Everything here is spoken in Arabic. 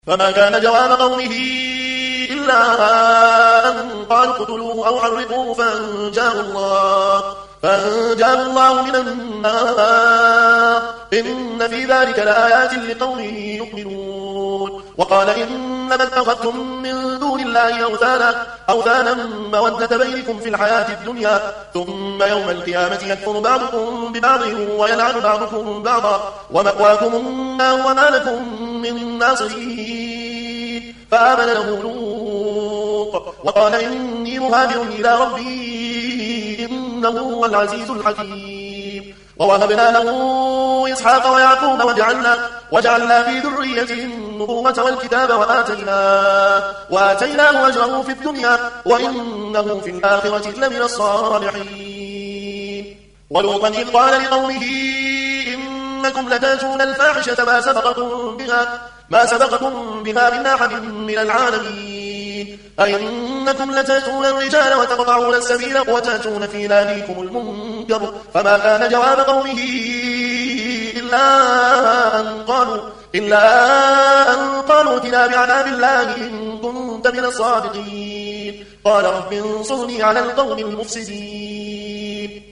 فما كان جواب قومه إلا أن قالوا اقتلوه أو حرقوه فأنجاه الله من النار إن في ذلك لآيات لقوم يؤمنون. وقال إنما اتخذتم من دون الله أوثانا مودة بينكم في الحياة الدنيا ثم يوم القيامة يكفر بعضكم ببعض ويلعن بعضكم بعضا ومأواكم النار وما لكم من ناصرين. فآمن له لوط وقال إني مهاجر إلى ربي إنه هو العزيز الحكيم. ووهبنا له إسحاق ويعقوب وجعلنا في ذريته النبوة والكتاب وآتيناه أجره في الدنيا وإنه في الآخرة لمن الصالحين. ولوطا إذ قال لقومه إنكم لتأتون الفاحشة ما سبقكم بها من أحد من العالمين أئنكم لتأتون الرجال وتقطعون السبيل وتأتون في ناديكم المنكر. فما كان جواب قومه إلا أن قالوا ائتنا بعذاب الله إن كنت من الصادقين. قال رب انصرني على القوم المفسدين.